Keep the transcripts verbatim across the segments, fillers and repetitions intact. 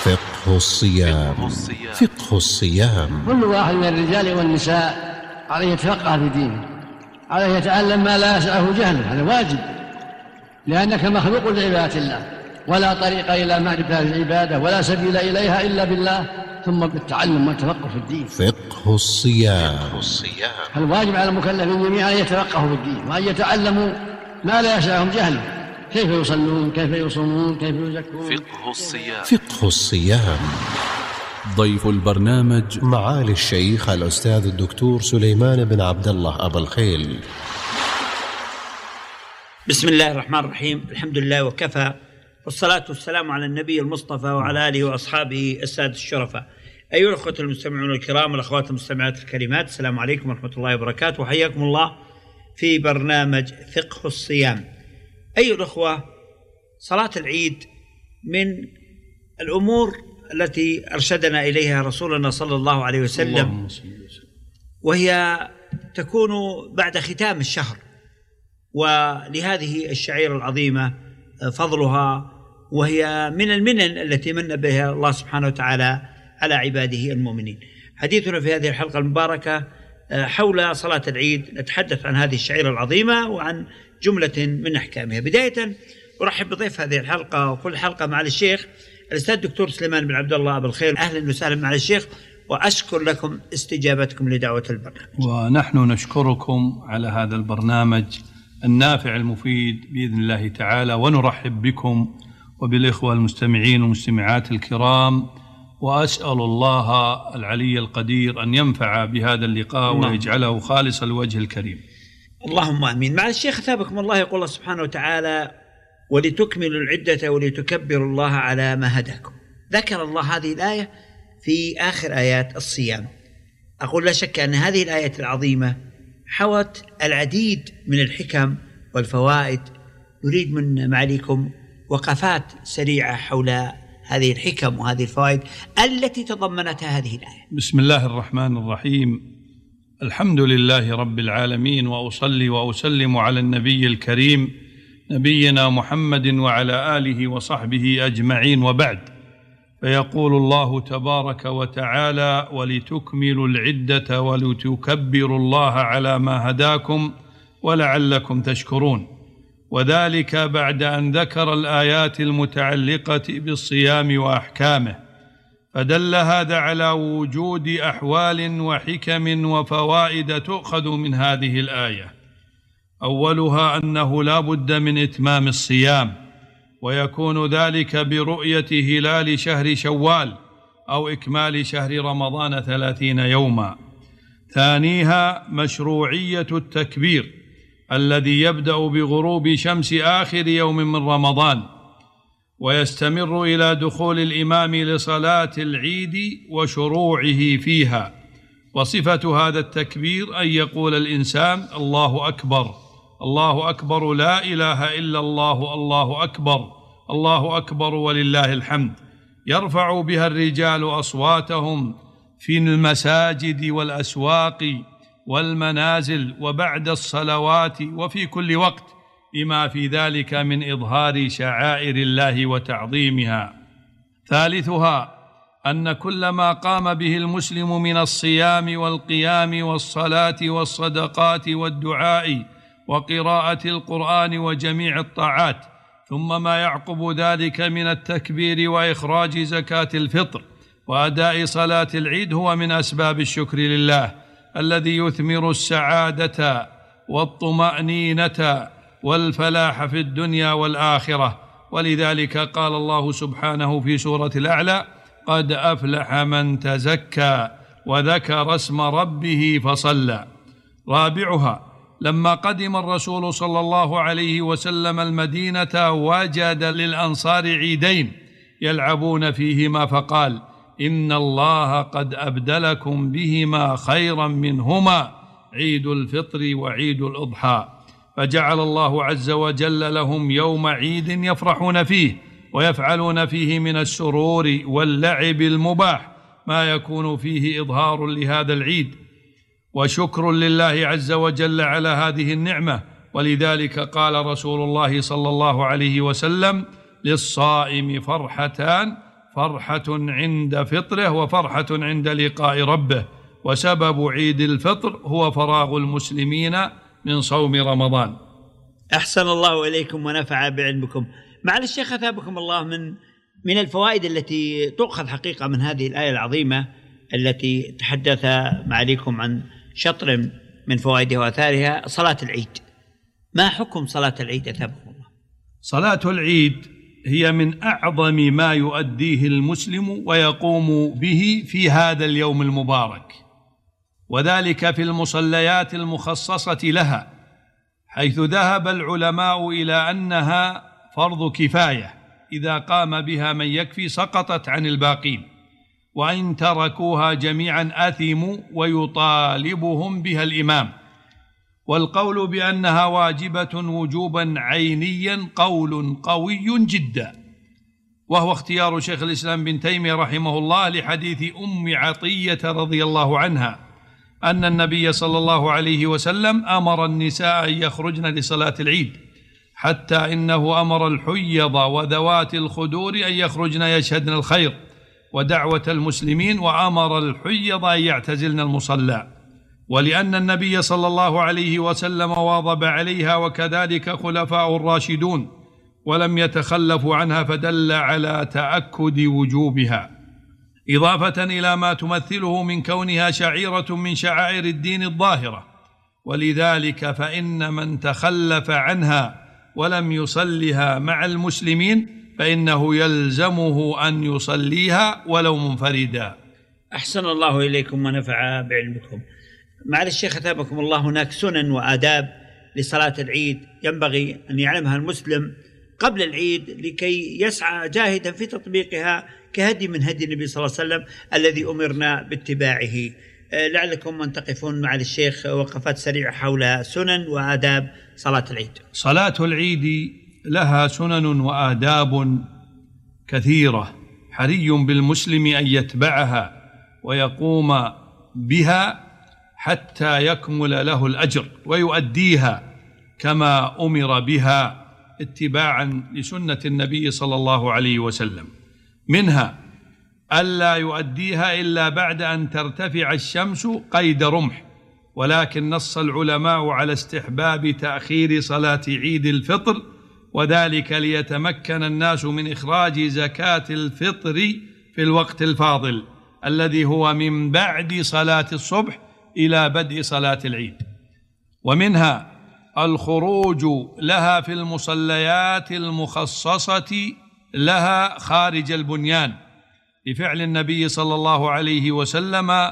فقه الصيام. فقه الصيام. كل واحد من الرجال والنساء عليه يتفقه في دينه، عليه يتعلم ما لا يسعه جهله، هذا واجب، لأنك مخلوق لعبادة الله، ولا طريق إلى معرفة العبادة ولا سبيل إليها إلا بالله، ثم بالتعلم والتفقه في الدين. فقه الصيام. الواجب على المكلفين جميعا أن يتفقهوا في الدين وأن يتعلموا ما لا يسعهم جهله، كيف يصلون، كيف يصومون، كيف يزكون. فقه الصيام. فقه الصيام. ضيف البرنامج معالي الشيخ الأستاذ الدكتور سليمان بن عبد الله أبو الخيل. بسم الله الرحمن الرحيم، الحمد لله وكفى، والصلاة والسلام على النبي المصطفى وعلى آله وأصحابه السادة الشرفاء. أيها الأخوة المستمعون الكرام والأخوات المستمعات الكريمات، السلام عليكم ورحمة الله وبركاته، وحياكم الله في برنامج فقه الصيام. أيها الأخوة، صلاة العيد من الأمور التي أرشدنا إليها رسولنا صلى الله عليه وسلم، وهي تكون بعد ختام الشهر، ولهذه الشعيرة العظيمة فضلها، وهي من المنن التي من بها الله سبحانه وتعالى على عباده المؤمنين. حديثنا في هذه الحلقة المباركة حول صلاة العيد، نتحدث عن هذه الشعيرة العظيمة وعن جملة من أحكامها. بداية أرحب بضيف هذه الحلقة وكل حلقة معالي الشيخ الأستاذ الدكتور سليمان بن عبد الله أبو الخيل. أهلا وسهلا معالي الشيخ، وأشكر لكم استجابتكم لدعوة البرنامج. ونحن نشكركم على هذا البرنامج النافع المفيد بإذن الله تعالى، ونرحب بكم وبالإخوة المستمعين والمستمعات الكرام، وأسأل الله العلي القدير أن ينفع بهذا اللقاء ويجعله خالص الوجه الكريم. اللهم آمين. مع الشيخ ثابكم الله، يقول الله سبحانه وتعالى: ولتكملوا العدة ولتكبروا الله على ما هداكم. ذكر الله هذه الآية في آخر آيات الصيام. أقول لا شك أن هذه الآية العظيمة حوت العديد من الحكم والفوائد. نريد من معاليكم وقفات سريعة حول هذه الحكم وهذه الفوائد التي تضمنتها هذه الآية. بسم الله الرحمن الرحيم. الحمد لله رب العالمين، وأصلي وأسلم على النبي الكريم نبينا محمد وعلى آله وصحبه أجمعين، وبعد. فيقول الله تبارك وتعالى: ولتكملوا العدة ولتكبروا الله على ما هداكم ولعلكم تشكرون. وذلك بعد أن ذكر الآيات المتعلقة بالصيام وأحكامه، فدل هذا على وجود أحوال وحكم وفوائد تؤخذ من هذه الآية. أولها أنه لا بد من إتمام الصيام، ويكون ذلك برؤية هلال شهر شوال أو إكمال شهر رمضان ثلاثين يوما. ثانيها مشروعية التكبير الذي يبدأ بغروب شمس آخر يوم من رمضان، ويستمر إلى دخول الإمام لصلاة العيد وشروعه فيها. وصفة هذا التكبير أن يقول الإنسان: الله أكبر، الله أكبر، لا إله إلا الله، الله أكبر، الله أكبر ولله الحمد. يرفع بها الرجال أصواتهم في المساجد والأسواق والمنازل وبعد الصلوات وفي كل وقت، بما في ذلك من إظهار شعائر الله وتعظيمها. ثالثها أن كل ما قام به المسلم من الصيام والقيام والصلاة والصدقات والدعاء وقراءة القرآن وجميع الطاعات، ثم ما يعقب ذلك من التكبير وإخراج زكاة الفطر وأداء صلاة العيد، هو من أسباب الشكر لله الذي يثمر السعادة والطمأنينة والفلاح في الدنيا والآخرة. ولذلك قال الله سبحانه في سورة الأعلى: قد أفلح من تزكى وذكر اسم ربه فصلى. رابعها لما قدم الرسول صلى الله عليه وسلم المدينة وجد للأنصار عيدين يلعبون فيهما، فقال: إن الله قد أبدلكم بهما خيرا منهما، عيد الفطر وعيد الأضحى. فجعل الله عز وجل لهم يوم عيد يفرحون فيه ويفعلون فيه من السرور واللعب المباح ما يكون فيه إظهار لهذا العيد وشكر لله عز وجل على هذه النعمة. ولذلك قال رسول الله صلى الله عليه وسلم: للصائم فرحتان، فرحة عند فطره وفرحة عند لقاء ربه، وسبب عيد الفطر هو فراغ المسلمين من صوم رمضان. أحسن الله إليكم ونفع بعلمكم. معالي الشيخ أثابكم الله، من من الفوائد التي تؤخذ حقيقة من هذه الآية العظيمة التي تحدث معاليكم عن شطر من فوائدها وآثارها صلاة العيد. ما حكم صلاة العيد أثابكم الله؟ صلاة العيد هي من أعظم ما يؤديه المسلم ويقوم به في هذا اليوم المبارك، وذلك في المصليات المخصصة لها، حيث ذهب العلماء إلى أنها فرض كفاية، إذا قام بها من يكفي سقطت عن الباقين، وإن تركوها جميعا آثموا ويطالبهم بها الإمام. والقول بأنها واجبة وجوبا عينيا قول قوي جدا، وهو اختيار شيخ الإسلام بن تيمية رحمه الله لحديث أم عطية رضي الله عنها أن النبي صلى الله عليه وسلم أمر النساء أن يخرجن لصلاة العيد، حتى إنه أمر الحيض وذوات الخدور أن يخرجن يشهدن الخير ودعوة المسلمين، وأمر الحيض أن يعتزلن المصلى، ولأن النبي صلى الله عليه وسلم واظب عليها وكذلك خلفاء الراشدون ولم يتخلفوا عنها، فدل على تأكد وجوبها، إضافة إلى ما تمثله من كونها شعيرة من شعائر الدين الظاهرة. ولذلك فإن من تخلف عنها ولم يصلها مع المسلمين فإنه يلزمه أن يصليها ولو منفردا. أحسن الله إليكم ونفع بعلمكم. معالي الشيخ أثابكم الله، هناك سنن وآداب لصلاة العيد ينبغي أن يعلمها المسلم قبل العيد لكي يسعى جاهدا في تطبيقها كهدي من هدي النبي صلى الله عليه وسلم الذي أمرنا باتباعه. لعلكم من تقفون مع الشيخ وقفات سريعة حول سنن وآداب صلاة العيد. صلاة العيد لها سنن وآداب كثيرة، حري بالمسلم أن يتبعها ويقوم بها حتى يكمل له الأجر ويؤديها كما أمر بها اتباعا لسنة النبي صلى الله عليه وسلم. منها ألا يؤديها إلا بعد أن ترتفع الشمس قيد رمح، ولكن نص العلماء على استحباب تأخير صلاة عيد الفطر، وذلك ليتمكن الناس من إخراج زكاة الفطر في الوقت الفاضل الذي هو من بعد صلاة الصبح إلى بدء صلاة العيد. ومنها الخروج لها في المصليات المخصصة لها خارج البنيان لفعل النبي صلى الله عليه وسلم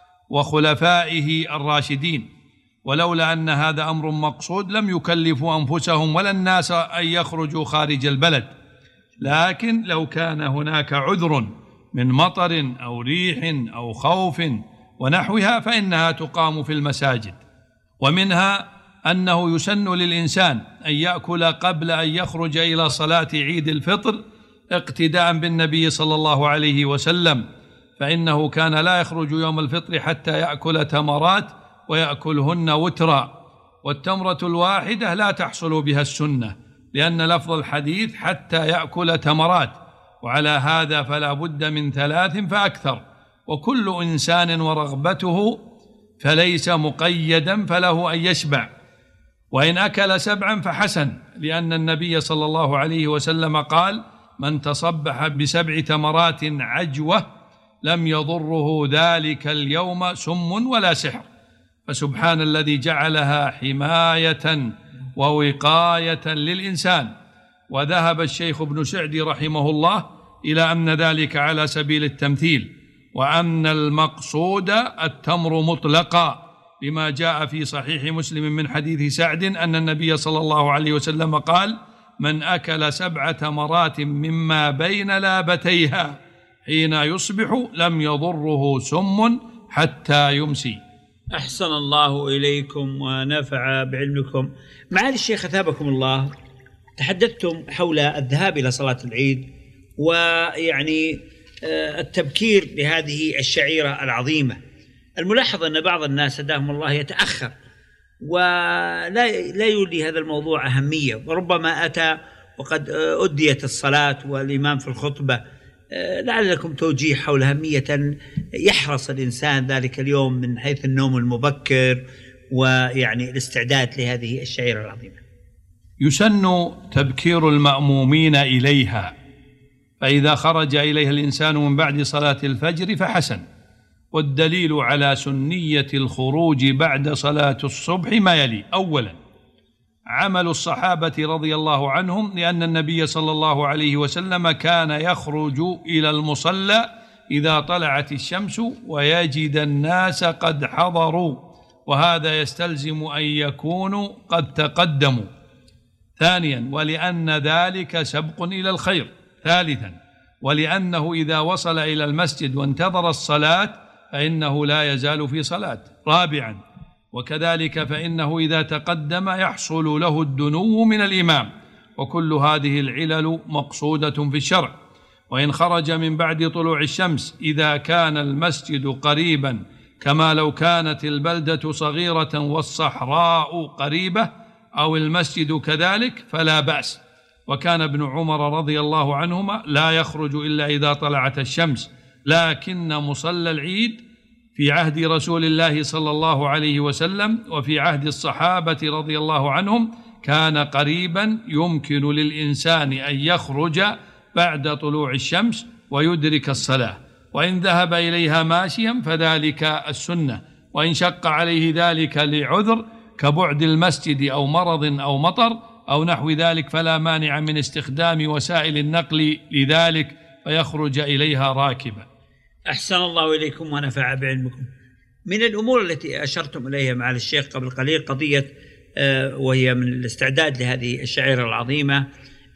وخلفائه الراشدين، ولولا أن هذا أمر مقصود لم يكلفوا أنفسهم ولا الناس أن يخرجوا خارج البلد، لكن لو كان هناك عذر من مطر أو ريح أو خوف ونحوها فإنها تقام في المساجد. ومنها أنه يسن للإنسان أن يأكل قبل أن يخرج إلى صلاة عيد الفطر اقتداء بالنبي صلى الله عليه وسلم، فإنه كان لا يخرج يوم الفطر حتى يأكل تمرات ويأكلهن وترا، والتمرة الواحدة لا تحصل بها السنة لأن لفظ الحديث حتى يأكل تمرات، وعلى هذا فلا بد من ثلاث فأكثر، وكل إنسان ورغبته، فليس مقيدا فله أن يشبع، وإن أكل سبعا فحسن، لأن النبي صلى الله عليه وسلم قال: من تصبح بسبع تمرات عجوة لم يضره ذلك اليوم سم ولا سحر. فسبحان الذي جعلها حماية ووقاية للإنسان. وذهب الشيخ ابن سعدي رحمه الله إلى أن ذلك على سبيل التمثيل، وأن المقصود التمر مطلقا، لما جاء في صحيح مسلم من حديث سعد أن النبي صلى الله عليه وسلم قال: من أكل سبع تمرات مما بين لابتيها حين يصبح لم يضره سم حتى يمسي. أحسن الله إليكم ونفع بعلمكم. معالي الشيخ أثابكم الله، تحدثتم حول الذهاب إلى صلاة العيد ويعني التبكير بهذه الشعيرة العظيمة. الملاحظ أن بعض الناس هداهم الله يتأخر ولا لا يولي هذا الموضوع أهمية، وربما أتى وقد أديت الصلاة والإمام في الخطبة. لعل لكم توجيه حول أهمية يحرص الإنسان ذلك اليوم من حيث النوم المبكر ويعني الاستعداد لهذه الشعيرة العظيمة. يسن تبكير المأمومين إليها، فإذا خرج إليها الإنسان من بعد صلاة الفجر فحسن، والدليل على سنية الخروج بعد صلاة الصبح ما يلي: أولا عمل الصحابة رضي الله عنهم، لأن النبي صلى الله عليه وسلم كان يخرج إلى المصلى إذا طلعت الشمس ويجد الناس قد حضروا، وهذا يستلزم أن يكونوا قد تقدموا. ثانيا ولأن ذلك سبق إلى الخير. ثالثا ولأنه إذا وصل إلى المسجد وانتظر الصلاة فإنه لا يزال في صلاة. رابعا وكذلك فإنه إذا تقدم يحصل له الدنو من الإمام، وكل هذه العلل مقصودة في الشرع. وإن خرج من بعد طلوع الشمس إذا كان المسجد قريبا، كما لو كانت البلدة صغيرة والصحراء قريبة أو المسجد كذلك فلا بأس. وكان ابن عمر رضي الله عنهما لا يخرج إلا إذا طلعت الشمس، لكن مصلى العيد في عهد رسول الله صلى الله عليه وسلم وفي عهد الصحابة رضي الله عنهم كان قريبا يمكن للإنسان أن يخرج بعد طلوع الشمس ويدرك الصلاة، وإن ذهب إليها ماشيا فذلك السنة، وإن شق عليه ذلك لعذر كبعد المسجد أو مرض أو مطر أو نحو ذلك فلا مانع من استخدام وسائل النقل لذلك فيخرج إليها راكبا. أحسن الله إليكم ونفع بعلمكم. من الأمور التي أشرتم إليها معالي الشيخ قبل قليل قضية وهي من الاستعداد لهذه الشعيرة العظيمة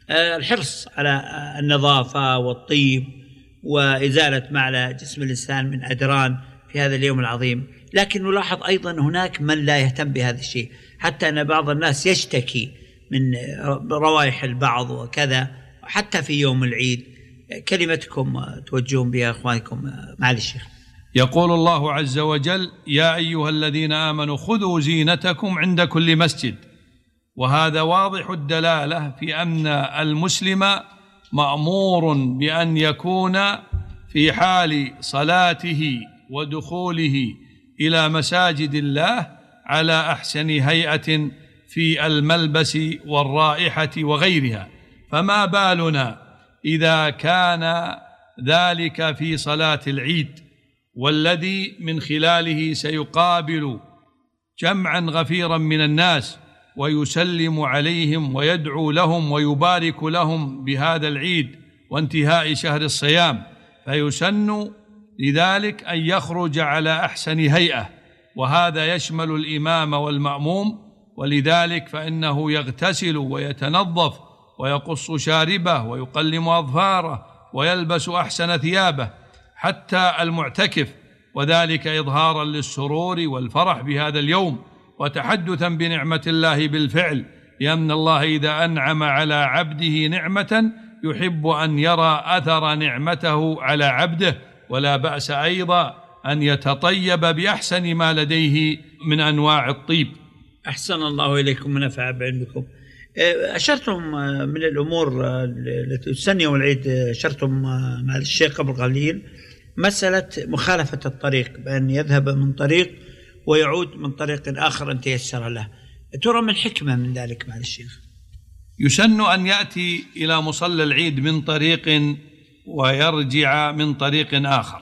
الحرص على النظافة والطيب وإزالة ما على جسم الإنسان من أدران في هذا اليوم العظيم، لكن نلاحظ أيضا هناك من لا يهتم بهذا الشيء، حتى أن بعض الناس يشتكي من روائح البعض وكذا حتى في يوم العيد. كلمتكم توجهون بها أخوانكم معالي الشيخ. يقول الله عز وجل: يا أيها الذين آمنوا خذوا زينتكم عند كل مسجد. وهذا واضح الدلالة في أن المسلم مأمور بأن يكون في حال صلاته ودخوله إلى مساجد الله على أحسن هيئة في الملبس والرائحة وغيرها، فما بالنا إذا كان ذلك في صلاة العيد والذي من خلاله سيقابل جمعا غفيرا من الناس ويسلم عليهم ويدعو لهم ويبارك لهم بهذا العيد وانتهاء شهر الصيام، فيسن لذلك أن يخرج على أحسن هيئة، وهذا يشمل الإمام والمأموم. ولذلك فإنه يغتسل ويتنظف ويقص شاربه ويقلم أظفاره ويلبس أحسن ثيابه، حتى المعتكف، وذلك إظهارا للسرور والفرح بهذا اليوم وتحدثا بنعمة الله بالفعل، لأن الله إذا أنعم على عبده نعمة يحب أن يرى أثر نعمته على عبده، ولا بأس أيضا أن يتطيب بأحسن ما لديه من أنواع الطيب. أحسن الله إليكم ونفع بعلمكم. أشرتم من الأمور التي تسن يوم العيد، أشرتم مع الشيخ قبل قليل مسألة مخالفة الطريق، بأن يذهب من طريق ويعود من طريق آخر أن تيسر له. ترى من حكمة من ذلك مع الشيخ؟ يسن أن يأتي إلى مصلى العيد من طريق ويرجع من طريق آخر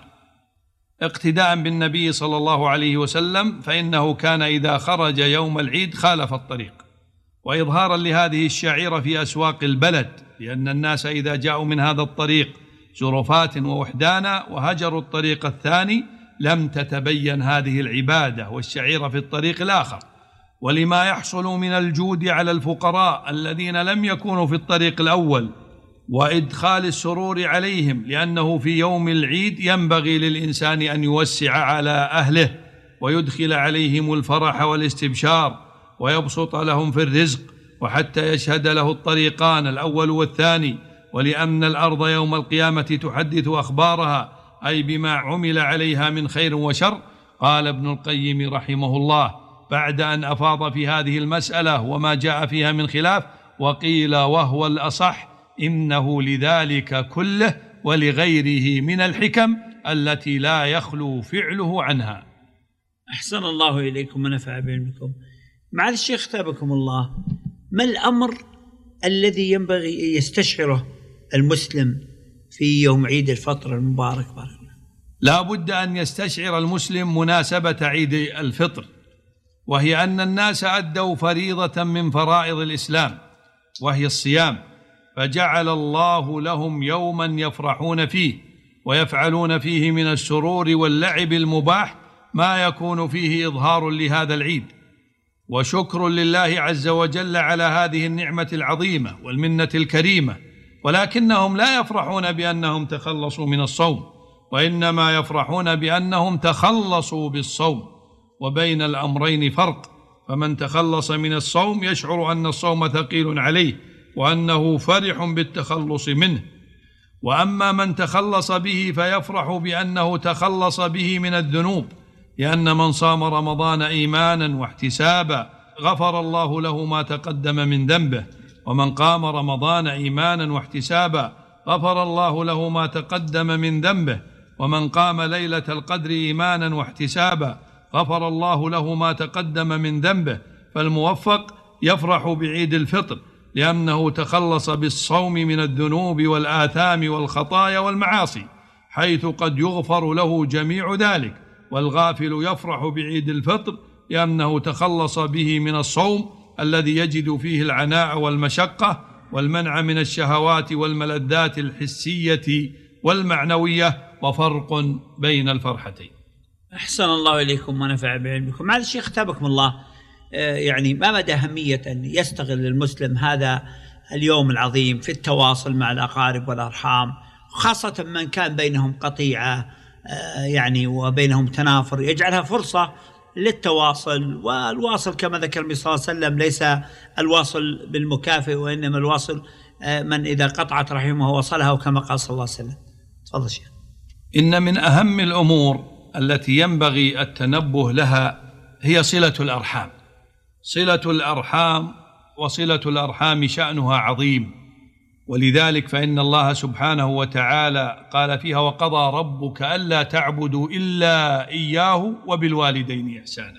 اقتداء بالنبي صلى الله عليه وسلم، فإنه كان إذا خرج يوم العيد خالف الطريق، وإظهارا لهذه الشعيرة في أسواق البلد، لأن الناس إذا جاءوا من هذا الطريق زرفات ووحدانا وهجروا الطريق الثاني لم تتبين هذه العبادة والشعيرة في الطريق الآخر. ولما يحصل من الجود على الفقراء الذين لم يكونوا في الطريق الأول وإدخال السرور عليهم، لأنه في يوم العيد ينبغي للإنسان أن يوسع على أهله ويدخل عليهم الفرح والاستبشار ويبسط لهم في الرزق، وحتى يشهد له الطريقان الأول والثاني. ولأن الأرض يوم القيامة تحدث أخبارها، أي بما عمل عليها من خير وشر. قال ابن القيم رحمه الله بعد أن أفاض في هذه المسألة وما جاء فيها من خلاف: وقيل وهو الأصح إنه لذلك كله ولغيره من الحكم التي لا يخلو فعله عنها. أحسن الله إليكم ونفع بعلمكم. معالي الشيخ ثابكم الله، ما الأمر الذي ينبغي يستشعره المسلم في يوم عيد الفطر المبارك؟ بارك الله. لا بد أن يستشعر المسلم مناسبة عيد الفطر، وهي أن الناس أدوا فريضة من فرائض الإسلام وهي الصيام، فجعل الله لهم يوما يفرحون فيه ويفعلون فيه من السرور واللعب المباح ما يكون فيه إظهار لهذا العيد وشكر لله عز وجل على هذه النعمة العظيمة والمنة الكريمة. ولكنهم لا يفرحون بأنهم تخلصوا من الصوم، وإنما يفرحون بأنهم تخلصوا بالصوم، وبين الأمرين فرق. فمن تخلص من الصوم يشعر أن الصوم ثقيل عليه وأنه فرح بالتخلص منه، وأما من تخلص به فيفرح بأنه تخلص به من الذنوب، لأن من صام رمضان إيمانا واحتسابا غفر الله له ما تقدم من ذنبه، ومن قام رمضان إيمانا واحتسابا غفر الله له ما تقدم من ذنبه، ومن قام ليلة القدر إيمانا واحتسابا غفر الله له ما تقدم من ذنبه. فالموفق يفرح بعيد الفطر لأنه تخلص بالصوم من الذنوب والآثام والخطايا والمعاصي، حيث قد يغفر له جميع ذلك. والغافل يفرح بعيد الفطر لأنه تخلص به من الصوم الذي يجد فيه العناء والمشقة والمنع من الشهوات والملذات الحسية والمعنوية، وفرق بين الفرحتين. أحسن الله إليكم ونفع بعلمكم. معالي الشيخ ثابكم الله، يعني ما مدى أهمية أن يستغل المسلم هذا اليوم العظيم في التواصل مع الأقارب والأرحام، خاصة من كان بينهم قطيعة يعني وبينهم تنافر، يجعلها فرصة للتواصل. والواصل كما ذكر النبي صلى الله عليه وسلم ليس الواصل بالمكافئ، وإنما الواصل من إذا قطعت رحمه وصلها، وكما قال صلى الله عليه وسلم. تفضل شيخ. إن من أهم الأمور التي ينبغي التنبه لها هي صلة الأرحام. صلة الأرحام وصلة الأرحام شأنها عظيم، ولذلك فإن الله سبحانه وتعالى قال فيها: وقضى ربك ألا تعبدوا إلا إياه وبالوالدين إحسانا،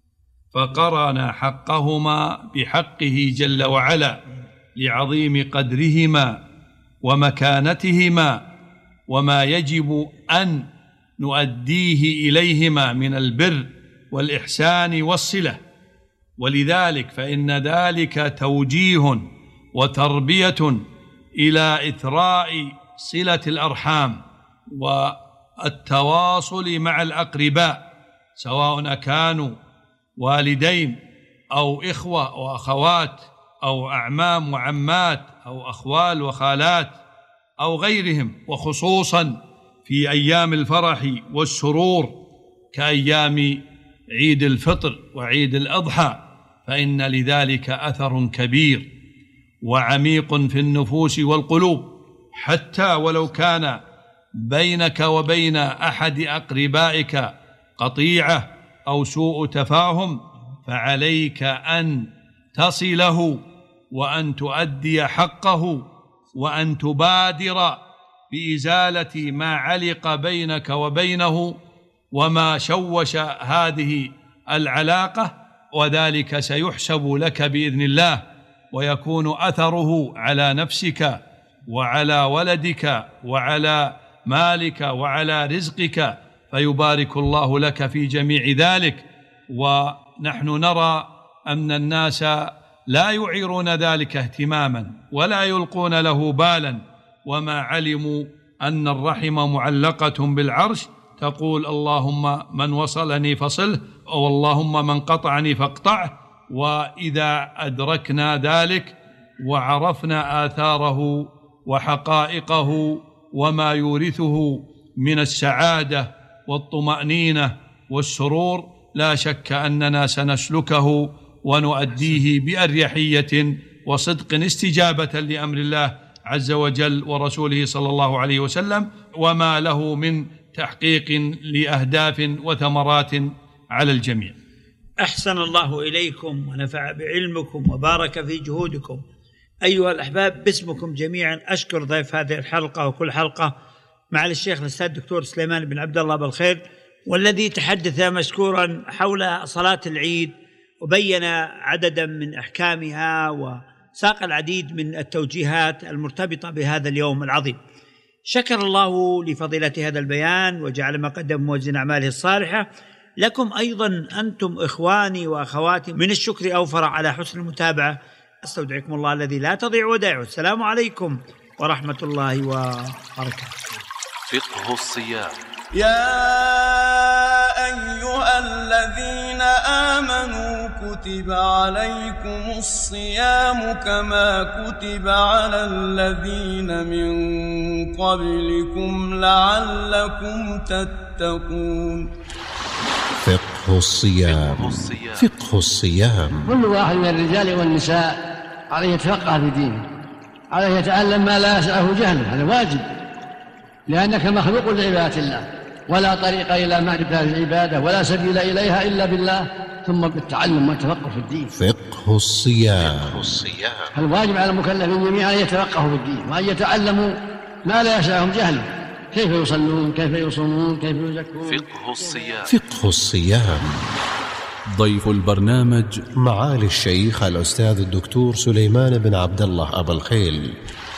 فقرن حقهما بحقه جل وعلا لعظيم قدرهما ومكانتهما وما يجب أن نؤديه إليهما من البر والإحسان والصلة. ولذلك فإن ذلك توجيه وتربية إلى إثراء صلة الأرحام والتواصل مع الأقرباء، سواء كانوا والدين أو إخوة وأخوات أو أعمام وعمات أو أخوال وخالات أو غيرهم، وخصوصا في أيام الفرح والسرور كأيام عيد الفطر وعيد الأضحى، فإن لذلك أثر كبير وعميق في النفوس والقلوب، حتى ولو كان بينك وبين أحد أقربائك قطيعة أو سوء تفاهم، فعليك أن تصله وأن تؤدي حقه وأن تبادر بإزالة ما علق بينك وبينه وما شوش هذه العلاقة، وذلك سيحسب لك بإذن الله، ويكون أثره على نفسك وعلى ولدك وعلى مالك وعلى رزقك، فيبارك الله لك في جميع ذلك. ونحن نرى أن الناس لا يعيرون ذلك اهتماما ولا يلقون له بالا، وما علموا أن الرحم معلقة بالعرش تقول: اللهم من وصلني فصله، أو اللهم من قطعني فاقطعه. وإذا أدركنا ذلك وعرفنا آثاره وحقائقه وما يورثه من السعادة والطمأنينة والسرور، لا شك أننا سنسلكه ونؤديه بأريحية وصدق استجابة لأمر الله عز وجل ورسوله صلى الله عليه وسلم، وما له من تحقيق لأهداف وثمرات على الجميع. أحسن الله إليكم ونفع بعلمكم وبارك في جهودكم. أيها الأحباب، باسمكم جميعا أشكر ضيف هذه الحلقة وكل حلقة معالي الشيخ الأستاذ الدكتور سليمان بن عبد الله بالخير، والذي تحدث مشكورا حول صلاة العيد وبين عددا من أحكامها وساق العديد من التوجيهات المرتبطة بهذا اليوم العظيم. شكر الله لفضيلة هذا البيان وجعل ما قدم موازين أعماله الصالحة. لكم أيضا أنتم إخواني وأخواتي من الشكر أوفر على حسن المتابعة. أستودعكم الله الذي لا تضيع ودائعه. السلام عليكم ورحمة الله وبركاته. فقه الصيام. يا أيها الذين آمنوا كتب عليكم الصيام كما كتب على الذين من قبلكم لعلكم تتقون. فقه الصيام. فقه الصيام. كل واحد من الرجال والنساء عليه يتفقه في دينه، عليه يتعلم ما لا يسعه جهله، هذا واجب، لأنك مخلوق لعبادة الله، ولا طريق إلى معرفة العبادة ولا سبيل إليها إلا بالله، ثم بالتعلم والتفقه في الدين. فقه الصيام. الواجب على المكلفين جميعا أن يتفقهوا في الدين وأن يتعلموا ما لا يسعهم جهله، كيف يصلون، كيف يصومون، كيف يزكون. فقه الصيام. فقه الصيام. ضيف البرنامج معالي الشيخ الأستاذ الدكتور سليمان بن عبد الله أبا الخيل.